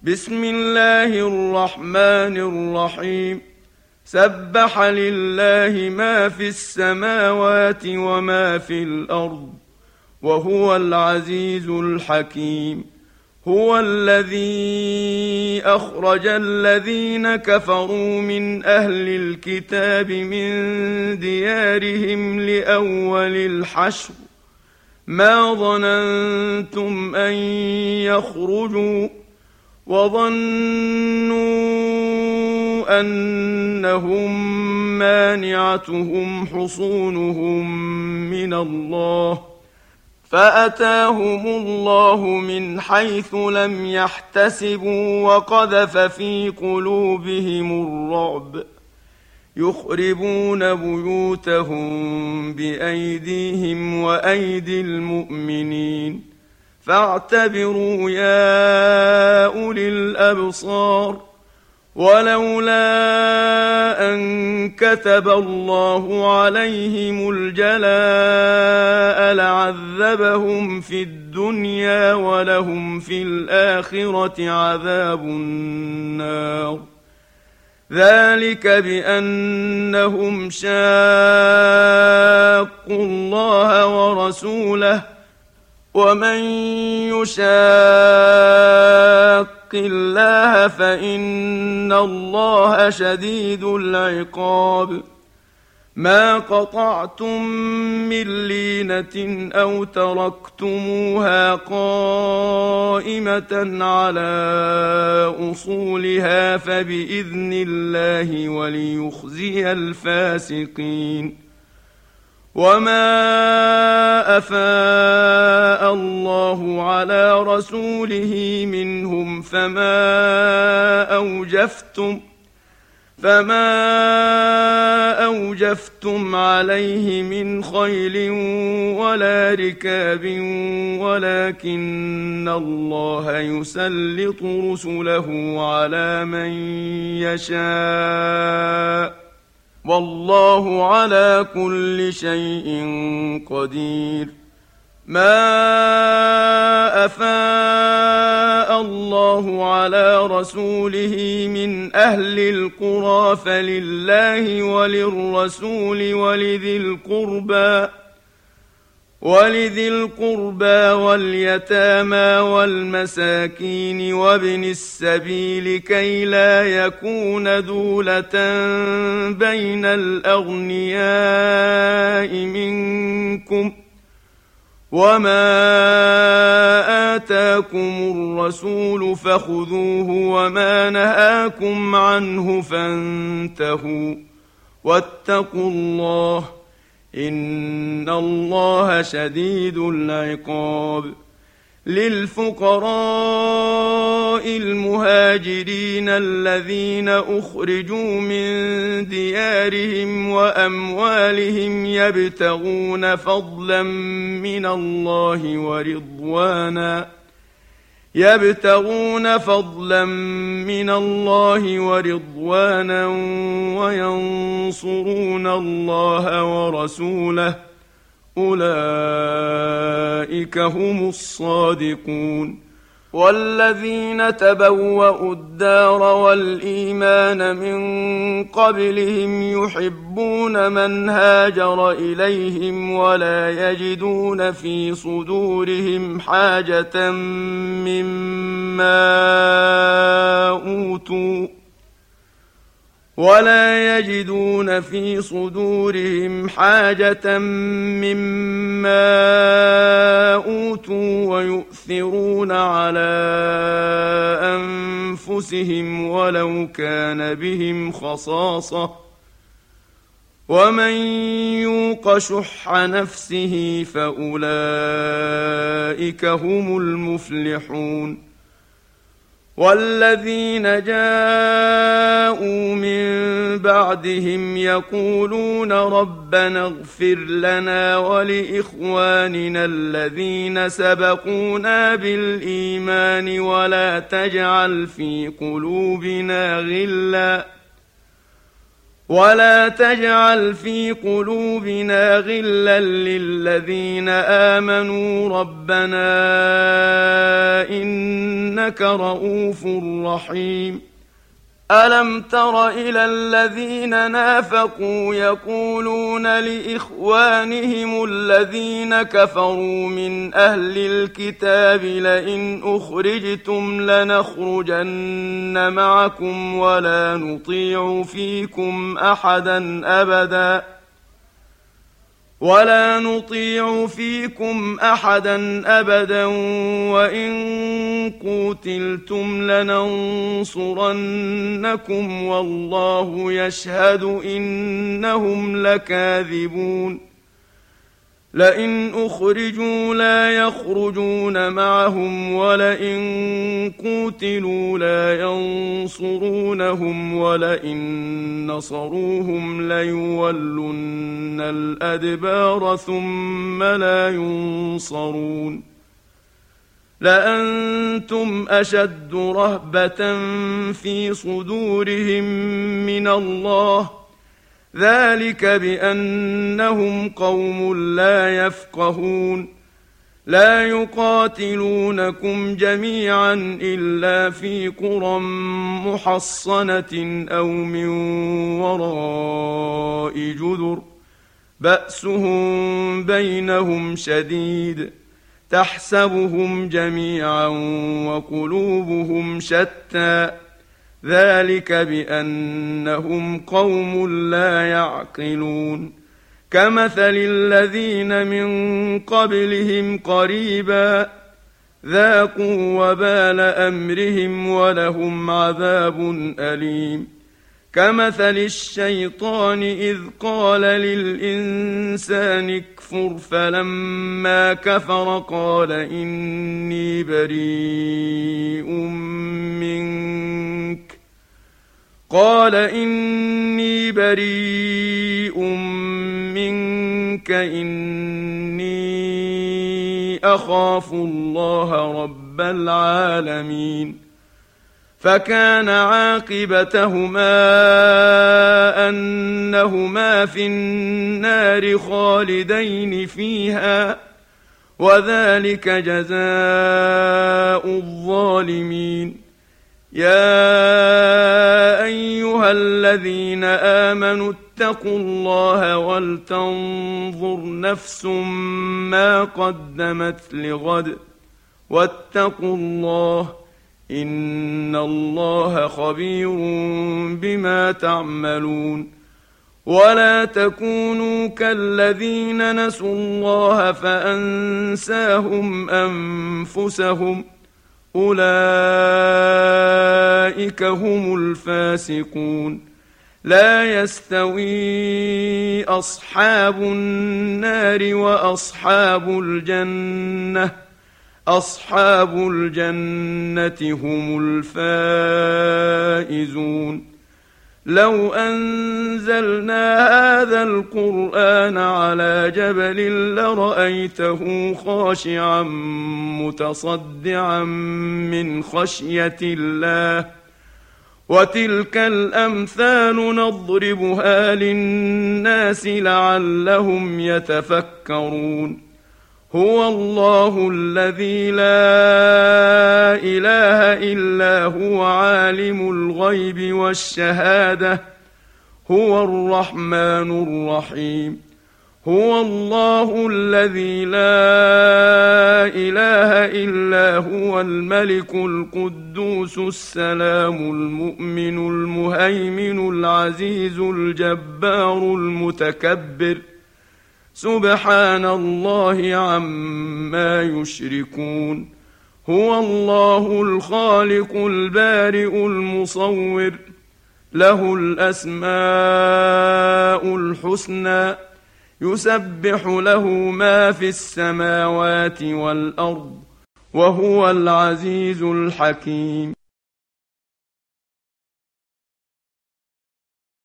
بسم الله الرحمن الرحيم. سبح لله ما في السماوات وما في الأرض وهو العزيز الحكيم. هو الذي أخرج الذين كفروا من أهل الكتاب من ديارهم لأول الحشر ما ظننتم أن يخرجوا وظنوا أنهم مانعتهم حصونهم من الله فأتاهم الله من حيث لم يحتسبوا وقذف في قلوبهم الرعب يخربون بيوتهم بأيديهم وأيدي المؤمنين فاعتبروا يا أولي الأبصار. ولولا أن كتب الله عليهم الجلاء لعذبهم في الدنيا ولهم في الآخرة عذاب النار. ذلك بأنهم شاقوا الله ورسوله ومن يشاق الله فإن الله شديد العقاب. ما قطعتم من لينة أو تركتموها قائمة على أصولها فبإذن الله وليخزي الفاسقين. وما أفاء الله على رسوله منهم فما أوجفتم عليه من خيل ولا ركاب ولكن الله يسلط رسله على من يشاء والله على كل شيء قدير. ما أفاء الله على رسوله من أهل القرى فلله وللرسول ولذي القربى واليتامى والمساكين وابن السبيل كي لا يكون دولة بين الأغنياء منكم. وما آتاكم الرسول فخذوه وما نهاكم عنه فانتهوا واتقوا الله إن الله شديد العقاب. للفقراء المهاجرين الذين أخرجوا من ديارهم وأموالهم يبتغون فضلا من الله ورضوانا وينصرون الله ورسوله أولئك هم الصادقون. والذين تبوأوا الدار والإيمان من قبلهم يحبون من هاجر إليهم ولا يجدون في صدورهم حاجة مما أوتوا ويؤثرون على أنفسهم ولو كان بهم خصاصة ومن يوق شح نفسه فأولئك هم المفلحون. والذين جاءوا من بعدهم يقولون ربنا اغفر لنا ولإخواننا الذين سبقونا بالإيمان ولا تجعل في قلوبنا غلا للذين آمنوا ربنا إنك رؤوف رحيم. ألم تر إلى الذين نافقوا يقولون لإخوانهم الذين كفروا من أهل الكتاب لئن أخرجتم لنخرجن معكم ولا نطيع فيكم أحدا أبدا وإن قوتلتم لننصرنكم والله يشهد إنهم لكاذبون. لئن أخرجوا لا يخرجون معهم ولئن قوتلوا لا ينصرونهم ولئن نصروهم ليولن الأدبار ثم لا ينصرون. لأنتم أشد رهبة في صدورهم من الله ذلك بأنهم قوم لا يفقهون. لا يقاتلونكم جميعا إلا في قرى محصنة أو من وراء جدر بأسهم بينهم شديد تحسبهم جميعا وقلوبهم شتى ذلك بأنهم قوم لا يعقلون. كمثل الذين من قبلهم قريبا ذاقوا وبال أمرهم ولهم عذاب أليم. كمثل الشيطان إذ قال للإنسان اكفر فلما كفر قال إني بريء منك إني أخاف الله رب العالمين. فكان عاقبتهما أنهما في النار خالدين فيها وذلك جزاء الظالمين. يا أيها الذين آمنوا اتقوا الله ولتنظر نفس ما قدمت لغد واتقوا الله إن الله خبير بما تعملون. ولا تكونوا كالذين نسوا الله فأنساهم أنفسهم أولئك هم الفاسقون. لا يستوي أصحاب النار وأصحاب الجنة أصحاب الجنة هم الفائزون. لو أنزلنا هذا القرآن على جبل لرأيته خاشعا متصدعا من خشية الله وتلك الأمثال نضربها للناس لعلهم يتفكرون. هو الله الذي لا إله إلا هو عالم الغيب والشهادة هو الرحمن الرحيم. هو الله الذي لا إله إلا هو الملك القدوس السلام المؤمن المهيمن العزيز الجبار المتكبر سبحان الله عما يشركون. هو الله الخالق البارئ المصور له الأسماء الحسنى يسبح له ما في السماوات والأرض وهو العزيز الحكيم.